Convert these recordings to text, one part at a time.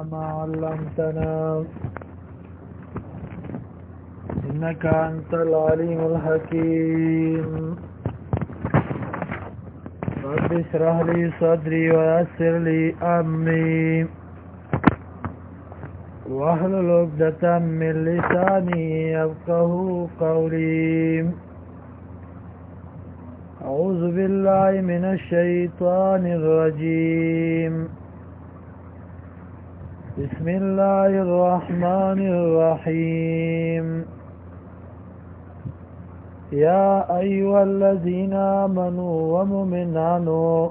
ما علمتنا إنك أنت العليم الحكيم رب اشرح لي صدري ويسر لي أمري واحلل عقدة من لساني يفقهوا قولي أعوذ بالله من الشيطان الرجيم بسم الله الرحمن الرحيم يا أيها الذين آمنوا ومؤمنون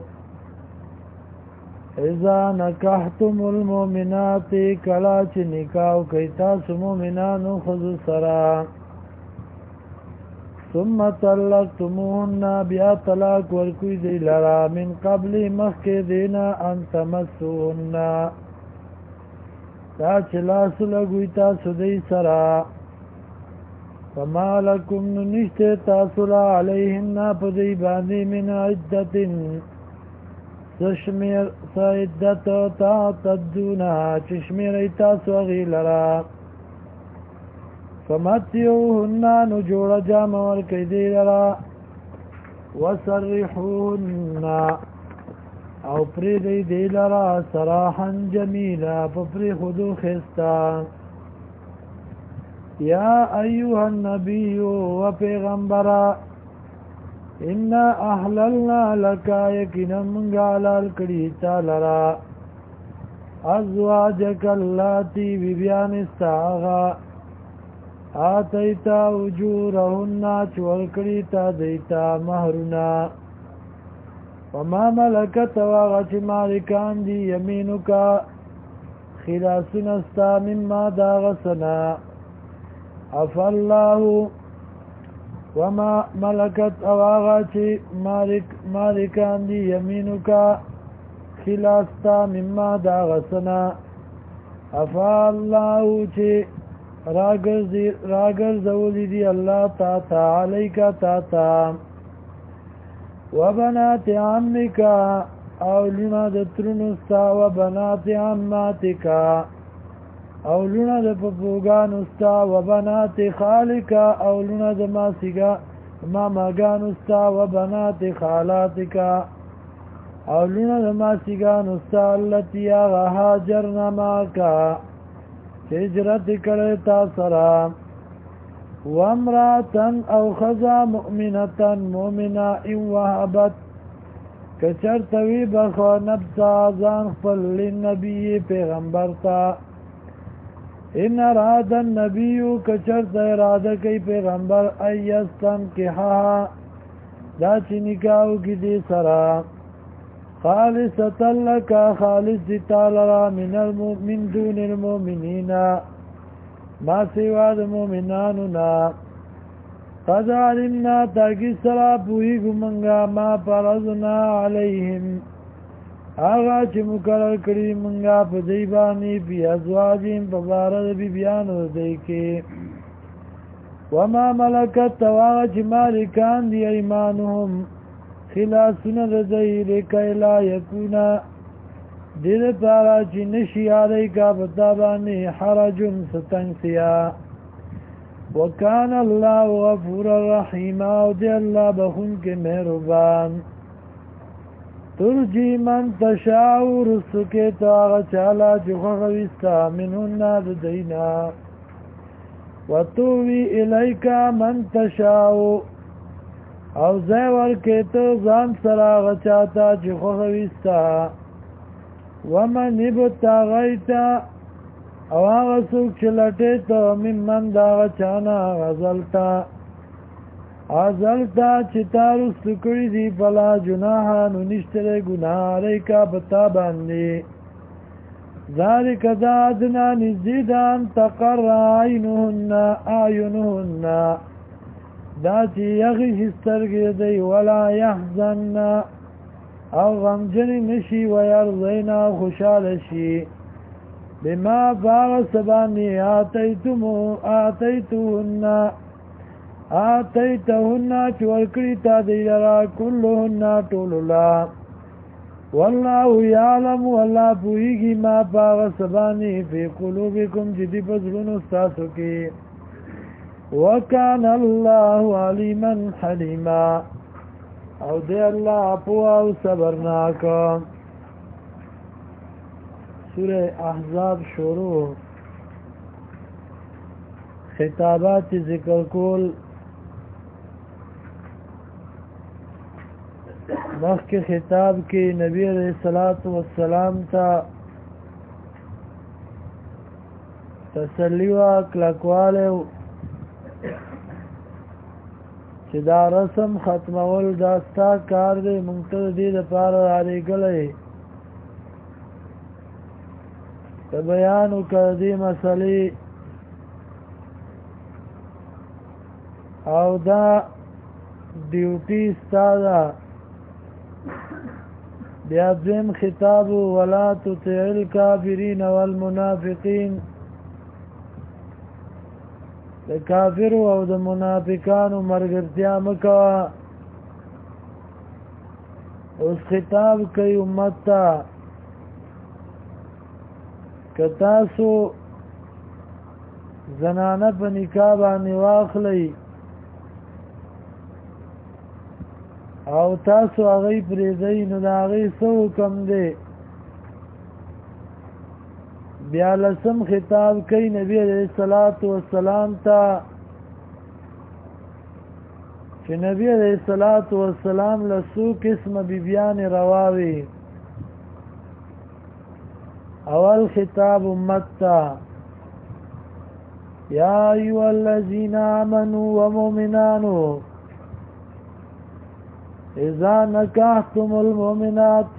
إذا نكحتم المؤمنات كلاچ نکاو کیتاس مؤمنانو خذ سرا ثم طلقتموهن بیا طلاق ورکوی دی لرا من قبل مخک دینا ان تمسوهن دا چلاس لگوی تاسو دی سرا فما لکم ننشت تاسولا علیهن پدی باندی من عدت سشمیر سعدت تعتدونا چشمیر تاسو غی لرا فمتیوهن نجوڑ جامور کیدی لرا وسرحوهن او پری دی لرا سراحا جمیلا پپری خودو خستا یا ایوها النبی و پیغمبرا انا احللنا لکا یکنا منگالال کڑیتا لرا ازواجک اللاتی بیبیان استعاغا آتیتا اجورهن چورکڑیتا دیتا مہرنا وما ملکت واغچ مالکان دی یمینکا خلاسنستا مما داغسنا عفا اللہ وما ملکت واغچ مالکان دی یمینکا خلاستا مما داغسنا عفا اللہ چی راگر زولی دی اللہ تا علیکا تا وبنات عمکا اولونا د ترنستا وبنات عماتکا اولونا د پپوگانستا وبنات خالکا اولونا د ماماگانستا وبنات خالاتکا اولونا د ماسیگانستا اللتی آغا هاجرنا ماکا هجرت کرتا سرام وامراتن او خزا مؤمنتن مؤمنا ان وحبت کچرتوی بخو نبسا زان خپل لنبی پیغمبرتا ان اراد النبیو کچرت اراده کئی پیغمبر ایستن کحا دا چی نکاو کی دی سرا خالصتا لکا خالص دیتا لرا من دون المؤمنین ما سوا د مومنانونا قد علمنا تاکی سرا پوئی گمنگا ما پرزنا علیہم آغا چه مقرر کری منگا پا دیبانی پی ازواجیم پا بارد بی بیانو دیکی وما ملکت تواغا چه مالکان دی ایمانهم خلاسون رضی لکی لا یکونا دید پارا چی نشی آلی کا بتابانی حرجن ستنگسیا وکان اللہ غفور الرحیم او دی اللہ بخون کے مہربان ترجی من تشاو رسو کے تاغ چالا جخویستا منہن دینا وطوی الیکا من تشاو او زیور کے تو زان سراغ چاہتا جخویستا ومن ابتغیتا او آغا سوک چلٹیتا ممن داغا چانا غزلتا چتارو سکری دی پلا جناحانو نشتر گناہ ریکا بتا باندی ذالک دادنا نزیدان تقر آئینهن دا چی یغیش استرگی دی ولا یحزن او غمجن نشی و یرضینا خوشحال شی بما باغ سبانی آتیتهن چورکڑی تا دیلرا کلهن طوللا والله یعلم والله پوهیږي ما پاغ سبانی فی قلوبکم جدی بزرون استاسو کی وکان الله علیما حلیما او دی الله پوه او صبرناک. سوره احزاب شروع خطابات ذکر کول. مخکې خطاب کې نبی علیہ الصلوۃ والسلام ته تسلی او کلکواله چې دا رسم ختمول دا ستا کار دی، مونږ ته دې لپاره راغلی ته بیان وکړه دې مسلې او دا ډیوټي ستا ده. بیا دویم خطاب ولا تطع الکافرین والمنافقین، د کافرو او د منافقانو ملګرتیا مه کوه. اوس خطاب کوي امت ته که تاسو زنانه په نکاح باندې واخلئ او تاسو هغه پرېږدئ نو د هغې څه حکم دی. بیا لسم خطاب کوي نبی علیہ الصلوۃ والسلام ته چې نبی علیہ الصلوۃ والسلام له څو قسمه بیبیانې رواوي. اول خطاب امت ته یا ایها الذین آمنوا ومؤمنانو اذا نکحتم المؤمنات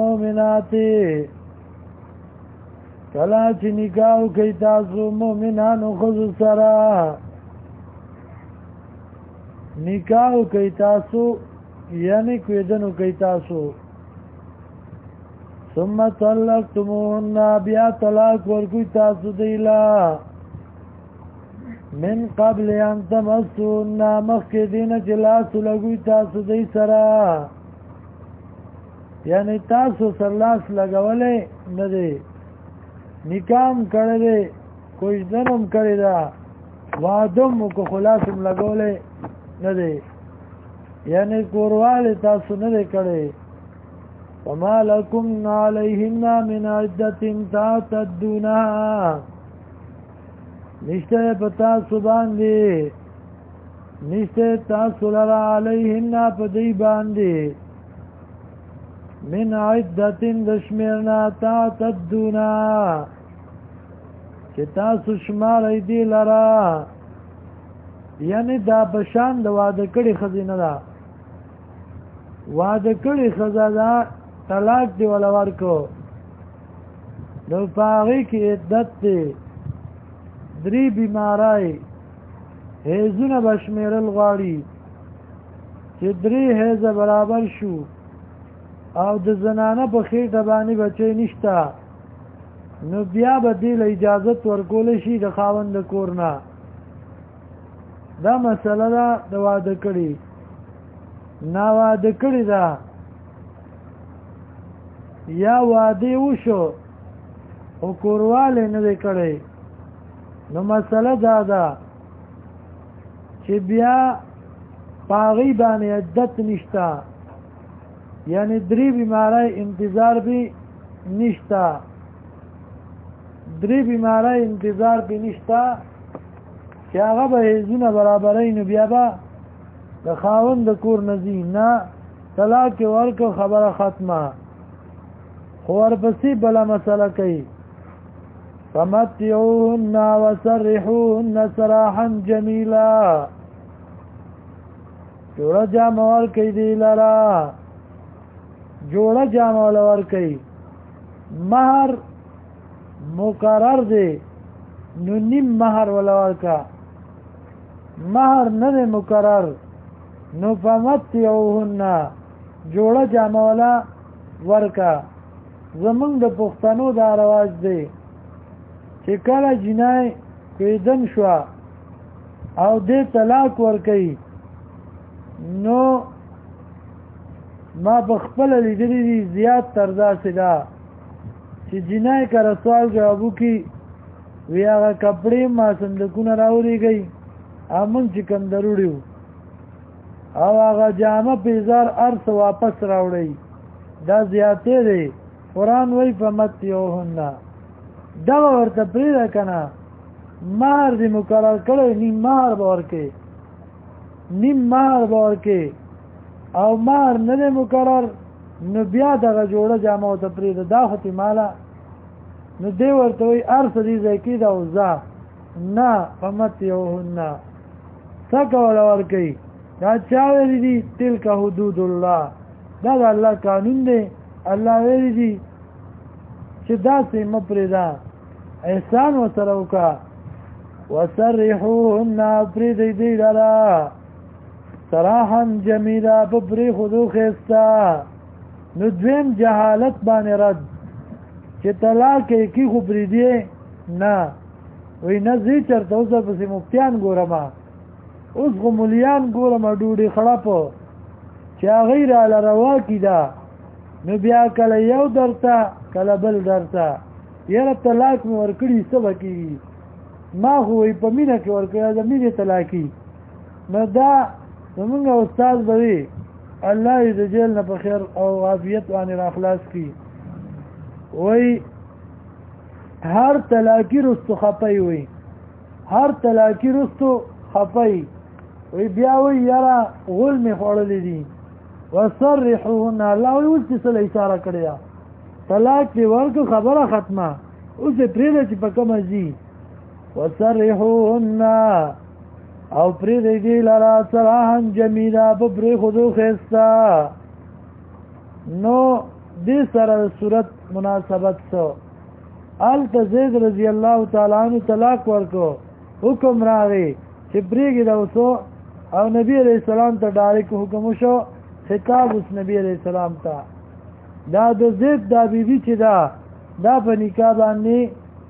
کلا چې نکاح کوي تاسو مؤمنانو ښځو سره، نکاح کوي تاسو یعنی کویدنو کوي تاسو، ثم طلقتموهن بیا طلاق ورکوي تاسو دیلا من قبل ان تمسوهن مخکې دینه چې لاس لګوي تاسو دی سره، یعنی تاسو سره لاس لګولی نه دی، نکام کړی دی، کوژدنم کړی ده، وعدم کو خلاصم لګولی نه دی، یعنی کوروالی تاسو نه دی کړی. وما لکم علیهن من عدة تعتدونها، نشته په تاسو باندې نشته تاسو لرا علیهن په دی باندې من عدة د شمیرنا تعتدونا چې تاسو شماری دی لرا، یعنی دا بشان د واده کړي ښځې نه ده، واده کړي ښځه ده طلاق دی ولا ورکو نو په هغې کې عدت دی، درې بیماری حیضونه به شمیرل غواړي چې درې حیضه برابر شو او د زنانه په خېټه باندې بچی نشته نو بیا به دې له اجازت ورکولی شي د خاوند د کور نه. دا مسله ده د واده کړي. ناواده کړي ده یا واده وشو خو کوروالی نه دی کړی نو مسله دا ده چې بیا په هغې باندې عدت نشته، یعنی درې بیماری انتظار به نشته، درې بیماری انتظار به نشته چې هغه به حیضونه برابروي نو بیا به د خاوند د کور نه ځي، نه طلاق یې ورکړو خبره ختمه. خو ورپسې بله مسله کوي فمتعوهن وسرحوهن سراحا جمیلا، جوړه جامه ورکوي دی لره، جوړه جامه ولا ورکوي، مهر مقرر دی نو نیم مهر ولا ورکا، مهر نه دی مقرر نو فمتعوهن جوړه جامه ولا ورکا. زمونږ د پښتنو دا رواج دی چې کله جنای کویدن شوه او دې طلاق ورکوي نو ما بخپل لیدلی دي زیات تر داسې ده چې جنای کره سوال جوابو کی وی هغه کپڑے ما صندوقونه راوړيږي امون چې کوم ضروري او هغه جامه پیزار ارس واپس راوړي دا زیاتې دی قرآن وی فمتیوهن دا ورته پریده کنه مہر دی مقرر کړی نیم مہر به ورکې او مہر نه دی مقرر نو بیا دغه جوړه جامه ورته پریده دا خو تی ماله نو دی ورته وی ارس دی ځای دا وزا نه فمتیوهن څه کوله ورکوي دا چا ویلي دي تلک حدود الله دا د الله قانون دی الله ویلي دي چې داسې مه پرېږده احسان ورسره وکړه وسرحوهن پرېږدئ دوی لره سراحا جمیلا په پرېښودو ښایسته نو دویم جهالت باندې رد چې طلاق یې کی خو پرېږدې نه وی نه زی چېرته اوس درپسې مفتیان ګورم اوس خو ملیان ګورم ډوډۍ خړپو چې هغې راله روا کي ده نو بیا کله یو درته کله بل درته یاره طلاق مې ورکړي څه به کېږي ما خو وی په مینه کې ورکړی د مینې طلاقي نو دا زمونږ استاد به وي الله یې د جیل نه په خیر او عافیت باندې را خلاص کړي وی هر طلاقي رستو خفی وي هر طلاقي رستو خفی وی بیا وی یاره غول مې خوړلی دي وصرحوهن الله وی اوس دې څه له اشاره کړې ده طلاق دې ورکړو خبره ختمه اوس یې پرېږده چې په کومه ځي وصرحوهن او پرېږدئ دې لره سراحا جمیلا په پرېښودو ښایسته نو دې سره د صورت مناسبت څه هلته زید رضی الله تعالی عنه طلاق ورکړو حکم راغی چې پرېږده اوسو او نبی علیہ السلام ته ډایرکټ حکم وشو خطاب اوس نبی علیہ السلام ته دا د زید دا بیبي چې دا په نکاح باندې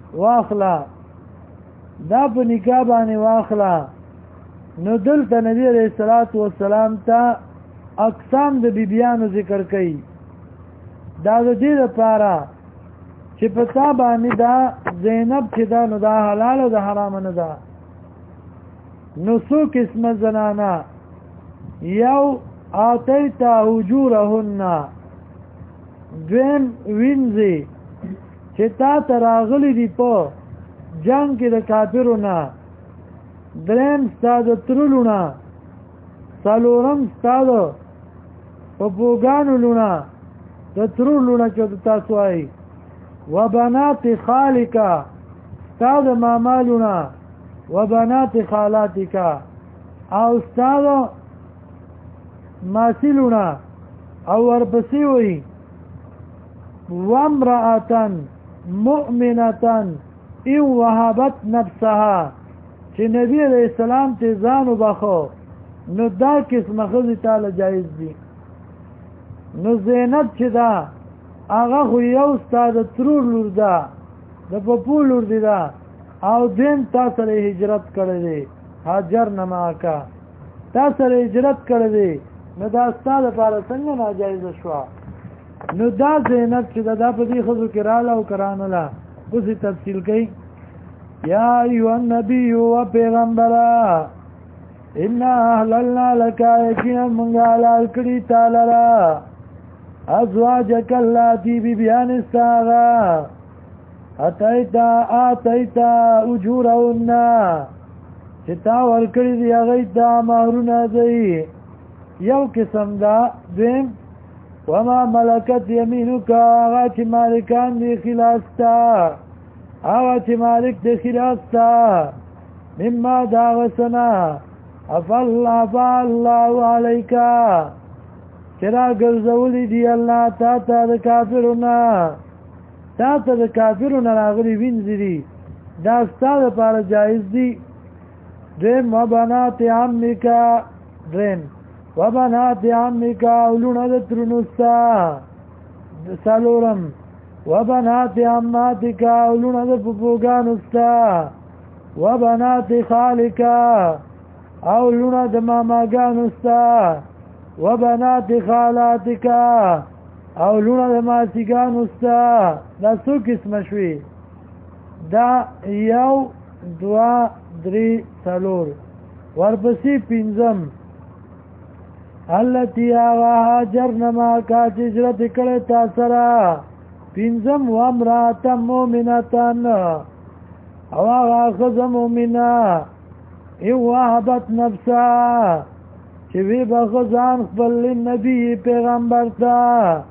واخله نو دلته نبی علیہ السلام ته اقسام د بیبیانو ذکر کوي دا د دې لپاره چې په تا باندې دا زینب چې دا نو دا حلال او دا حرام نه ده نو څو قسمه زنانه یو آتیتا اجورهن دویم وینځي چې تا ته راغلي دي په جنگ کې د کافرو نه دریم ستا د ترلونه څلورم ستا د پپوګانو لونه د ترو لونه چې تاسو وایي وبنات خالک ستا د ماما لونه وبنات خالاتک او ستا د ماسی لونه او ورپسې وایي وامرأة مؤمنة ان وهبت نفسها چې نبی علیہ السلام ته ځان وبخو نو دا قسمه ښځې تعالی جایز دي نو زینب چې دا هغه خو یو ستا د ترور لور ده د پپو لور دی ده او دین تا سره هجرت کړی دی هاجر نماکا تا سره هجرت کړی دی نو دا ستا لپاره څنګه ناجایزه شوه نو دا زینب چې دا په دې ښځو کې راله او کرانله اوس یې تفصیل کوي یا ایها النبی و پیغمبره انا احللنا لك یقینا موږ حلال کړي تا لره ازواجک اللاتی بیبیان استاغا آتیتا اجورهن چې تا ورکړي دي هغوی ته مهرونه دی یو قسم دا دویم وما ملکت یمینک هغه چې مالکان دي خلاستا هغه چې مالک دی خلاستا مما دا غسنا الله علیکا چې را ګرځولی دي الله تا ته د کافرونه راغلي وینځي دي دا ستا دپاره جایز دي دریم وبنات عمکا وبنات عمکا اولونه د ترونو ستا څلورم وبنات عماتکا اولونه د پپوګانو ستا وبنات خالکا اولونه د ماماګانو ستا وبنات خالاتک او لونه د ماسیګانو ستا دا څو قسمه شوي دا 1 2 3 4 ورپسې 5 التي هاجرن معك هجرت کړه تا سره 5 وامرات مؤمنتان او هغه مؤمنه ای وهبت نفسها چې وی بغزان خپل نبی پیغمبر ته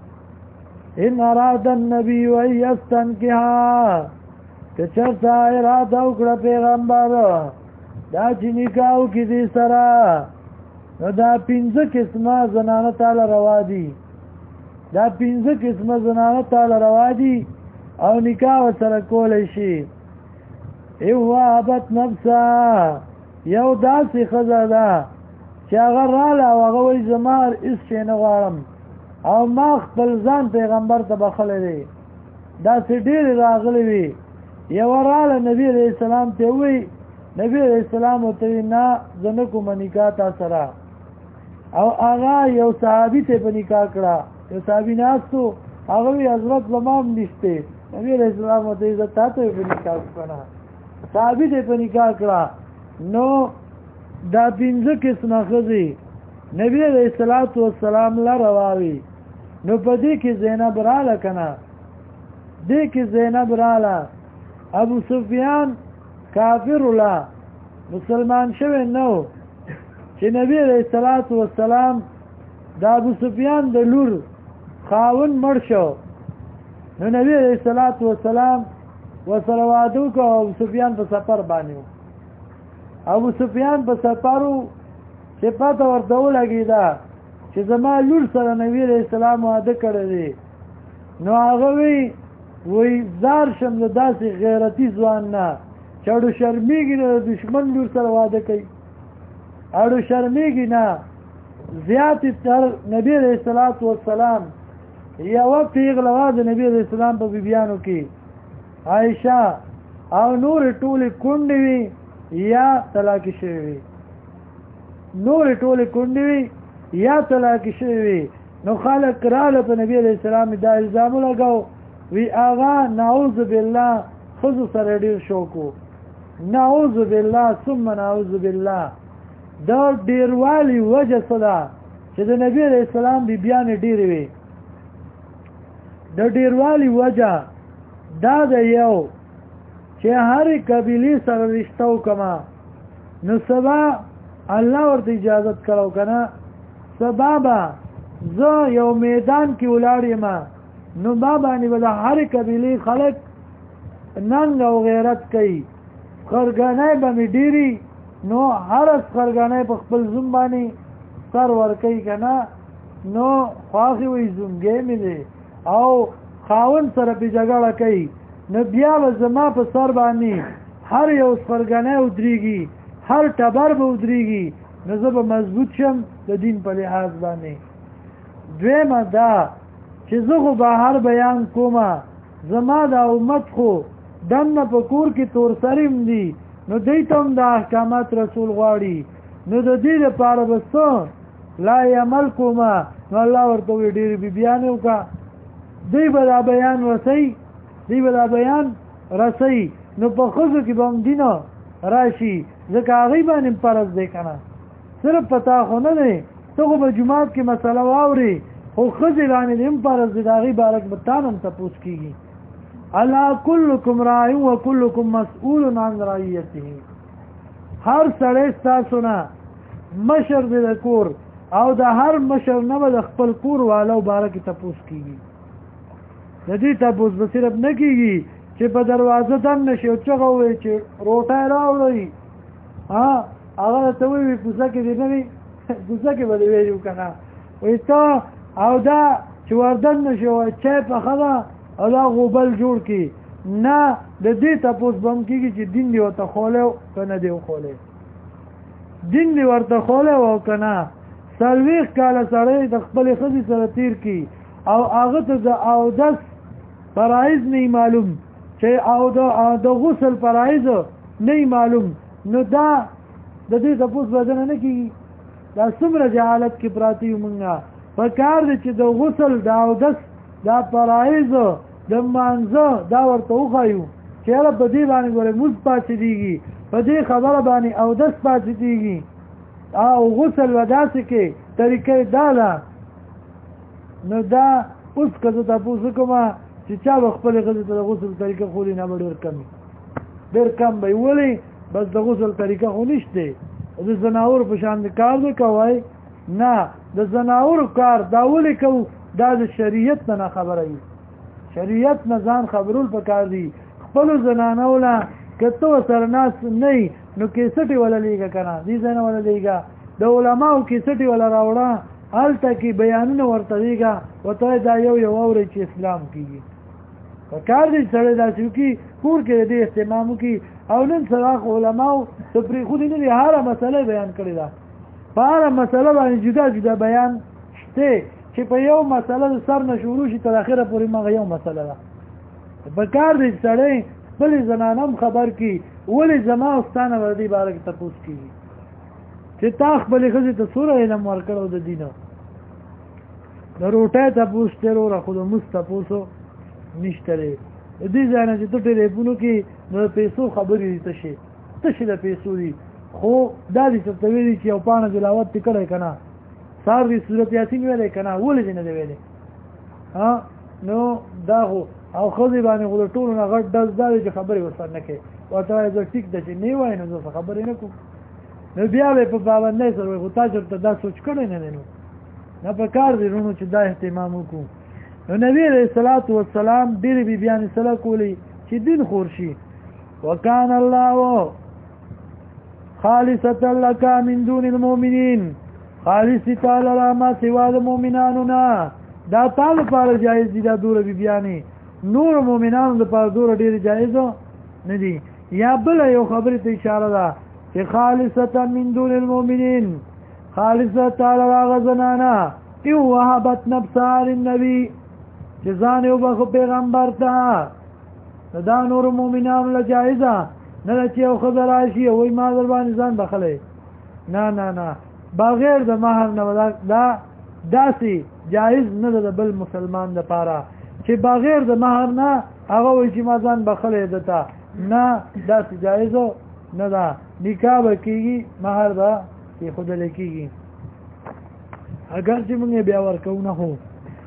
ان اراد النبي ويستنكها که چرته اراده وکړه پیغمبر دا چې نکاح کې دې سره نو دا 5 قسمه زنانه تعالی روا دي دا 5 قسمه زنانه تعالی روا دي او نکاح سره کولای شي ایو وابت نفسا یو داسې ښځه ده چې هغه راله او هغه وایي زما هېڅ شی نه غواړم او ما خپل ځان پیغمبر ته بخلی دی داسې ډېرې راغلی وي یوه راله نبي علیه السلام ته ووایي نبی علیه السلام ورته وایي نه زه نه کومه نکاح تا سره او هغه یو صحابي ته په نکاح کړه یو صحابي ناستو هغه وایي حضرت زما هم نشته نبی علیه السلام ورته وایي زه تا ته په نکاح کړه صحابي ته په نکاح کړه نو دا 5 قسمه ښځې نبی علیه السلام له رواوي نو په دې کې زینب راله که نه دې کې زینب راله ابو سفیان کافر الله مسلمان شوی نو چې نبی علیه السلام د ابو سفیان د لور خاون مړ شو نو نبی علیه السلام ورسره واده وکړو ابو سفیان په سفر باندې ابو سفیان په سفرو چې پته ورته ولګېده چې زما لور سره نبی علیه السلام واده کړی دی نو هغه وی زار شم د داسې غیرتي ځوان نه چې اړو شرمېږي نه د دشمن لور سره واده کوي اړو شرمېږي نه زیاتې تر نبی علیه السلام یوه پیغله وه د نبی علیه السلام په بیبیانو کې عایشه او نورې ټولې کونډې وي یا طلاقې شوې وي نورې ټولې کونډې وي یا طلاقې شوې وي نو خلک راله په نبی علیه السلام دا الزام ولګاو وی آغا نعوذ بالله خذ سره ډیر شوکو نعوذ بالله ثم نعوذ بالله دا ډیروالی وجه صدا چې د نبی علیہ السلام بیان ډیر وي د ډیروالی وجه دا د یو چې هر قبیله سره رشتہ وکما نو سبا الله ورته اجازه کړو کنه سبابا زه یو میدان کې ولاړم نو بابا باندې ولا هر قبیله خلق ننګ او غیرت کوي خرګانای به می ډیری نو هر خرګانای په خپل زوم باندې سر ور کوي کنه نو خاصي وي زومګې مې دي او خاون سره په جګړه کوي نو بیا زما په سر باندې هر یو خرګانای ودريږي هر ټبر به ودريږي نو زه به مضبوط شم د دین په لحاظ باندې دویمه دا چې زه خو بهر بیان کومه زما د امت خو دنه په کور کې تور سریم دي نو دوی ته هم د احکامات رسول غواړي نو د دې لپاره بسو لا عمل کومه نو الله ورته وی ډېرې بیبیانې وکړه دوی به دا بیان رسي نو په ښځو کې به هم دینه راشي ځکه هغوی باندې فرض دی که نه صرف پتا خو نه دی ته خو به جومات کې مسله واورې خو ښځې باندې هم فرض دی د هغې باره کې به تا هم تپوس کېږي الا کلکم راع و کلکم مسئول عن رعیته هر سړی ستاسو نه مشر دی د کور او د هر مشر نه به د خپل کور والو باره کې تپوس کېږي د دې تپوس به صرف نه کېږي چې په دروازه دننه شي او چغه ووایي چې روټۍ راوړئ هغه ته وایي کوڅه کې دې نه وي کوڅه کې به دې ویلي که نه وایي ته او دا چې وردننه شي وایي چای پخه ده او دا غوبل جوړ کی نه د دې تپوس بم کېږي چې دین دې ورته خولی که نه دی وخولی دین دې ورته خولی او که نه 40 کاله سړی د خپلې ښځې سره تیر کړي او هغه ته د اودس فرایض نه معلوم چې او د غسل فرایض نه معلوم نو دا د دې تپوس بدنه نه کېږي د دا څومره جهالت کې پراتی یو مونږه په کار دی چې د غسل د اودس دا فرایض د مانځه دا ورته وښایو چې یاره په دې باندې ګوره مونځ پاڅېدېږي په دې خبره باندې اودس پاڅېدېږي او غسل و داسې کې طریقې دا ده نو دا اوس که زه تپوس وکړم چې چا به خپلې ښځې ته د غسل طریقه خولي نه به ډېر کم ډېر کم به یې ولې بس د غسل طریقه خو نشته د زناور په شان د کار نه کوئ نه د زناور کار دا ولې کوو دا د شریعت نه خبره وي شریعت نه ځان خبرول پکار دي خپلو زنانو له که ته ورسره ناست نه یې نو کیسټې وله لیږه که نه دې ځای نه وله لیږه د علماو کیسټې وله راوړه هلته کې بیانونه ورته لیږه ورته دا یو اورئ چې اسلام کېږي په کار دی سړی داسې وکړي کور کې د دې اهتمام وکړي او نن سبا علماو ته پرېښودي نه دي هره مسله بیان کړې ده په هره مسله باندې جدا جدا بیان شته چې په یو مسله د سر نه شروع شي تر اخره پورې مغه یو مسله ده په کار دی سړی خپلې زنانه هم خبر کړي ولې زما او ستا نه به د دې باره کې تپوس کېږي چې تا خپلې ښځې ته څومره علم ورکړی د دینه د روټۍ تپوس دی وروره خو د مونځ تپوسو نشته دی د دې ځای نه چې ته ټلیفونو کې نو د پیسو خبرې دي تشې د پیسو دي خو دا دې څه ته ویلي چې یو پاڼه تلاوت دې کړی که نه سهار دې صورت یاسین ویلی که نه ولې دې نه دی ویلی نو دا خو او ښځې باندې خو د ټولو نه غټ ډز دا دی چې خبرې ورسره نه کوې ورته وایي زه ټیک ده چې نه وایي نو زه خبرې نه کوم نو بیا به په پابندۍ سره وایي خو تا چېرته دا سوچ کړی نه دی نو نه په کار دی وروڼو چې دا اهتمام وکړو نو نبی علیہ الصلوۃ والسلام ډېرې بیبیانې سره کولی چې دین خور شي وکان الله خالصة لك من دون المؤمنین خالص تعالی را ما سوا د مؤمنانو نه دا تا لپاره جایز دي دا دوره بیبیانې نور مؤمنانو لپاره دوره ډېرې جایز نه دي یا بله یو خبرې ته اشاره ده چې خالصة من دون المؤمنین خالصة تعالی را غزنانا ایو وهبت نفسها للنبی چې ځان یو بخو پیغمبر ته دا نور مؤمنانو له جایزه نه ده چې یو ښځه راشي او وایي ما در باندې ځان بخلی نه نه نه بغیر د مهر نه دا داسې جایز نه ده د بل مسلمان دپاره چې بغیر د مهر نه هغه وایي چې ما ځان بخلی ده ته نه داسې جایز نه ده نکاح به کېږي مهر به کېښودلی کېږي اگر چې موږ یې بیا ورکوو نه خو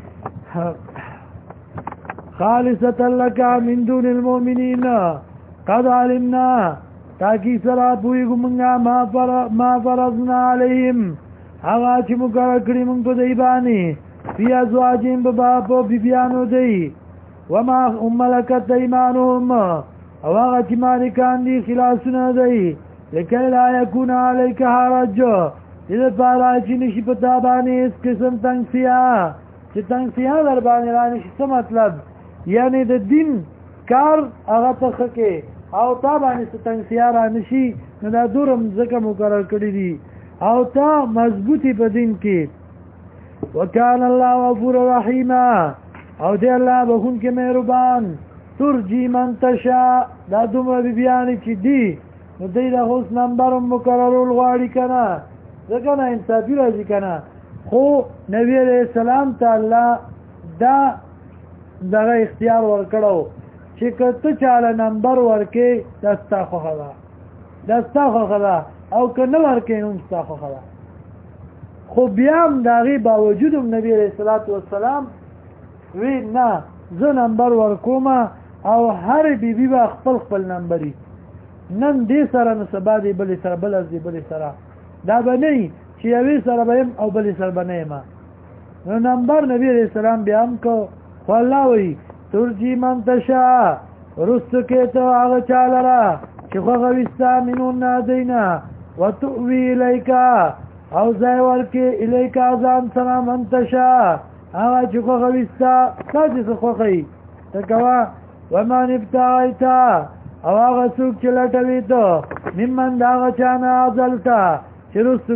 خالصة لك من دون المؤمنين قد علمنا تاکی سرا پویگو منگا ما فرضنا علیهم هغا چی مقرر کری منگ پا دی بانی فی ازواجیم بباپو بیبیانو دی وما ملکت ایمانهم او هغا چی مالکان دی خلاصنا دی لکی لا یکون علیک حرج اذا پارا چی نشی پتا بانی اس قسم تنگسیا چی تنگسیا در بانی رانشی سا مطلب یعنی د دین کار هغه ته ښه کې او تا باندې څه تنګسیا رانشي نو دا دورم ځکه مقرر کړي دي او تا مضبوطی په دین کې وکان الله غفور رحیم او دی الله بخونکې مهربان ترجی من تشاء دا دومره بیبیانې چې دي نو دی د اوس نمبر هم مقررول غواړي که نه ځکه نه انصافي راځي که نه خو نبي علیه السلام ته الله دا دغه اختیار ورکړو چې که ته چاله نمبر ورکې دا ستا خوښه ده او که نه ورکې نو هم ستا خوښه ده خو بیا هم د هغې باوجود هم نبي علیه الصلاة والسلام وی نه زه نمبر ورکوم او هر بیبي به خپل نمبري نن دې سره نو سبا دې بلې سره بل از دې بلې سره دا به نه وي چې یوې سره به یم او بلې سره به نه یم نو نمبر نبي علیه السلام بیا هم کو خو الله وی ترجی من تشاء رستو کې ته هغه چا لره چې خوښه وي ستا منهن دینا وتؤوي الیکا او ځای ورکې الیکا ځان سره من تشاء هغه چې خوښه وي ستا چې څه خوښه وي ته کوه ومن ابتغیته او هغه څوک چې لټوي ته ممن د هغه چا نه عزلته چې رستو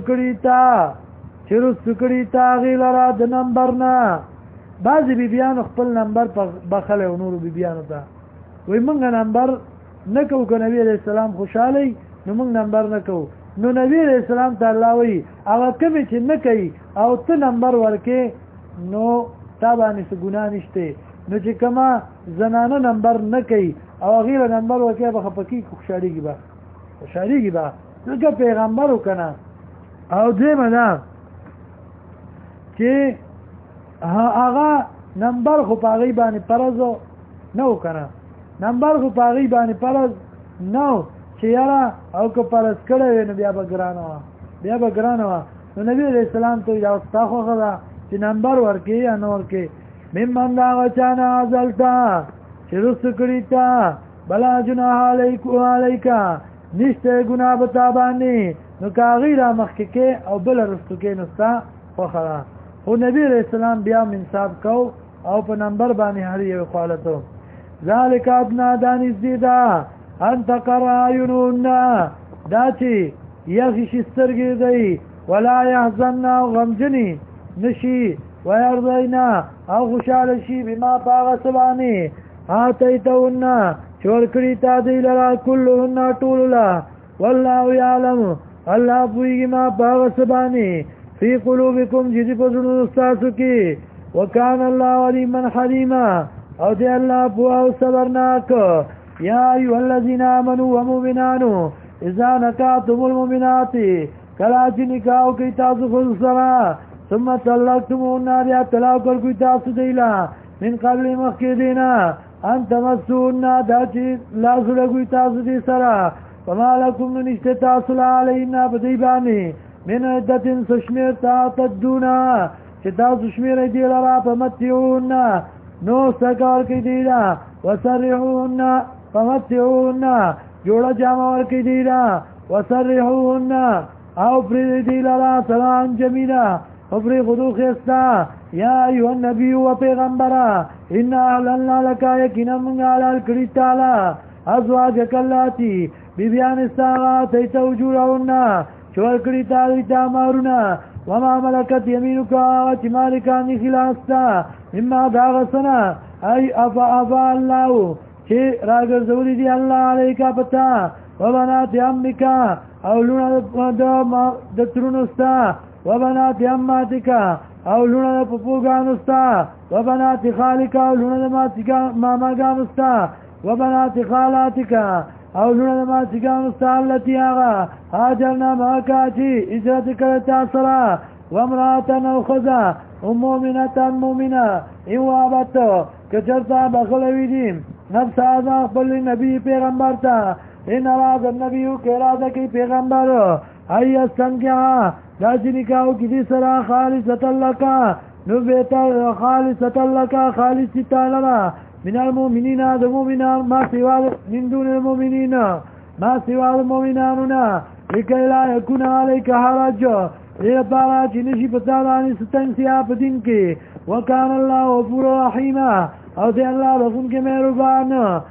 کړي تا هغې لره د نمبر نه بعضې بیبیانو خپل نمبر بخلی و نورو بیبیانو ته وی مونږ نمبر نه کوو که نبي علیه السلام خوشحالی نو مونږ نمبر نه کوو نو نبی علیہ السلام ته الله وی هغه کوم چې نه کوي او ته نمبر ورکې نو تا باندې څه ګناه نشته نو چې کما زنانه نمبر نه کوي او غیر نمبر ورکې به خپکی خوشحالیږي به لکه پیغمبر وکنه او دې منا چې هغه نمبر خو پاغي باندې فرض نو کنه نمبر خو پاغي باندې فرض نو چې یاره او که فرض کړی نو بیا به ګرانه نو نبی علیہ السلام ته دا تاسو غواړه چې نمبر ورکې یا نو ورکې ممن دا غچانا ازلتا چې رسو کړی تا بلا جناح علیکا نشته ګناه بتا باندې نو کاغی را مخکې او بل رسو کې نستا خوخه خو نبی علیہ السلام بیا منصاب کو او په نمبر باندې هر یو خالتو ذالک ادنا دانی زیدا انت قرایونون دا چې یخی شسترګي دی ولا يحزن غمجنی نشي ويرضينا او خوشاله شي بما باغ سبانی آتیتون چور کړی تا دی لرا كلهن طوللا والله يعلم الله پویږي ما باغ سبانی فی قلوبکم جدی پزړو استاسو کې وکان الله علیما حلیما او دی الله په او صبرناک یا ایها الذین آمنوا ومؤمنون اذا نکحتم المؤمنات کلا چې نکاح کوي تاسو خو سره ثم طلقتموهن بیا طلاق ورکوي تاسو دیلا من قبل مخکې دینا ان تمسوهن دا چې لاس لګوي تاسو دې سره فما لکم نشته تاسو علینا په دې باندې من عدتن سشمیر تعتدونا چې تاسو شمیر دی لرا فمتعوهن نو سکار کی دیلا وسرحوهن فمتعوهن جوړه جامه ورکی دیلا وسرحوهن او پری دی لرا سلام جمیلا او پری خودو خستا یا ایوه النبی و پیغمبرا انا احللنا لکا یکینا منگا علال کری تالا ازواجک اللاتی بیبیان استاغا تیتا وجورهن چور کری تالیتا مارونا وما ملکت یمینکا چی مالکانی خلاستا اما داغسنا ای افا اللہو چی راگر زوری دی اللہ علیکا پتا وبنات امکا او لونا د ترونستا وبنات اماتکا او لونا د پپوگانستا وبنات خالکا او لونا د ماماگانستا وبنات خالاتکا او لونا د ماتگانستا اللتی آغا حاجرنا ماکا چی اجرت کرتا سرا وامراتا او خزا مومنتا مومنا ایوابت کچرتا بخلوی دیم نفس آزا قبل نبی پیغمبر تا ان اراد النبیو که اراده کی پیغمبر ای استنکیا داچی نکاو کسی سرا خالصتا لکا نو بیتا خالصتا لکا خالصتا لنا من المؤمنین دا مومنان ما سوا من دون المؤمنین ما سوا المؤمنانونا لکی لا یکون علیک حرج دیر پارا چی نشی پتادانی ستنسیا پا دین کے وکان اللہ غفور رحیما او دی اللہ بخون کے مہربان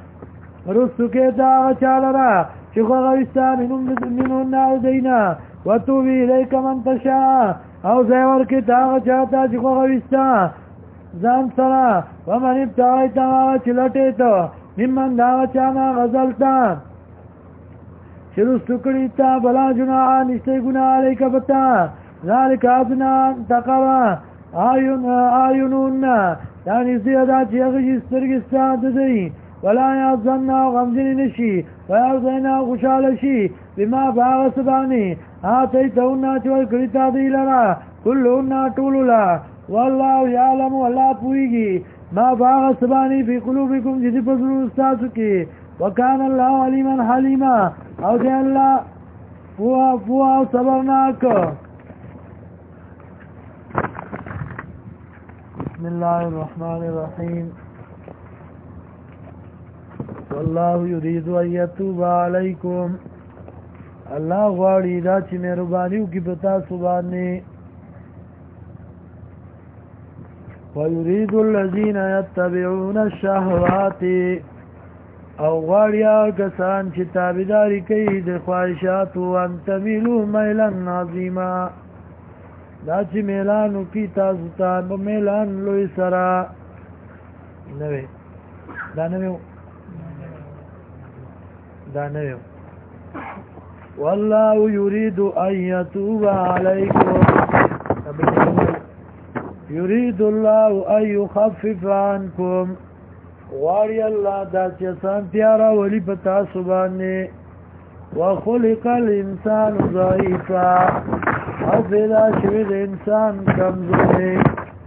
رسو کے داغ چالرا چی خوغوستا منون نار دینا و توبی الیک من تشا او زیور کے داغ چاہتا چی خوغوستا زان سرا ومن ابتغیتا آغا چی لٹیتا ممن داغ چانا غزلتا شرستو کریتا بلا جناحا نشتے گناہ علیکا بتا ذالک ادنا تقرا آیونون یعنی زیادا چی اغیجی سترگستا ددئی ولا یعظمنا غمجنی نشی ویعظینا خوشالشی بما باغ سبانی آتیتونا چوال کریتا دی لرا کلونا طولولا واللہ یعلم واللہ پوئیگی ما باغ سبانی فی قلوبکم جدی پسرو استاسو کی وکان اللہ علیما حلیما او دی اللہ فوا صبرناک بسم الله الرحمن الرحيم والله يريد ان يتوب عليكم الله غواړي دا چې مهرباني وکړي په تاسو باندې ويريد الذين يتبعون الشهوات او غواړي کسان چې تابعداري کوي د خواهشاتو ان تميلوا ميلا عظيما دا چې میلانو کی تاسو ته په میلان لوی سره نوې دا نوې والله يريد أن يتوب عليكم يريد الله أن يخفف عنكم غاری الله دا چسان تیارا ولی پتا سبانه وخلق الانسان ضعیفا او پیدا شوید انسان کمزوری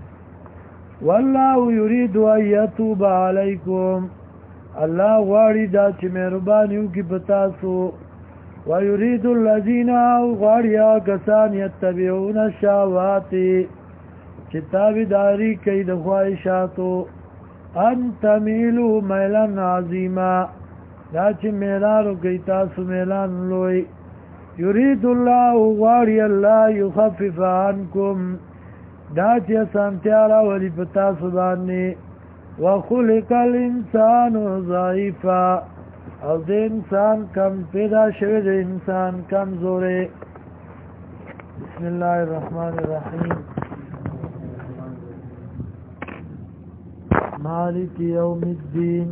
والله يريد ان يتوب عليكم الله غاری دا چې مهربانیو کی پتاسو ويريد الذين غاری کسان يتبعون الشهوات چې تابعداري کوي د خواهشاتو ان تمیلو میلان عظیما دا چې میلانو کوي تاسو میلان لوی یرید الله غاری الله یخفف عنکم دا چې سانتیا راولي په تاسو باندې وخلق الانسان ضعیفا او د انسان کم پیدا شوی د انسان کمزوری بسم الله الرحمن الرحیم مالک یوم الدین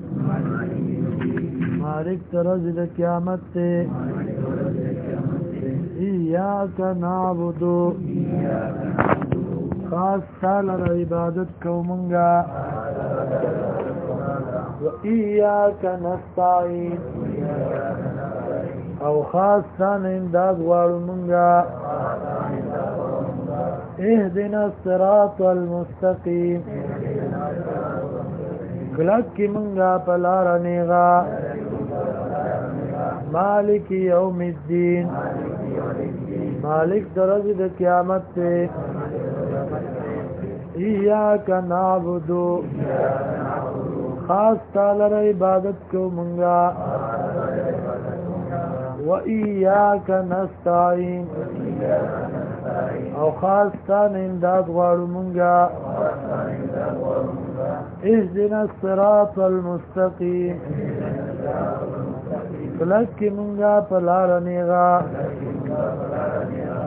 مالک ترز د قیامت ته ایاک نعبدو خاص تعالی عبادت کومنگا و ایاک نستعین او خاص تعالی امداد غواړو منگا اهدنا الصراط المستقیم کلک کی منگا پلارنیغا مالک یوم الدین مالک درز د قیامت تے ایاک نعبدو خاص تعالی عبادت کو منگا و ایاک نستعین او خاص تعالی امداد غواړو منگا اهدنا الصراط المستقیم کلک کی منگا پلارنیغا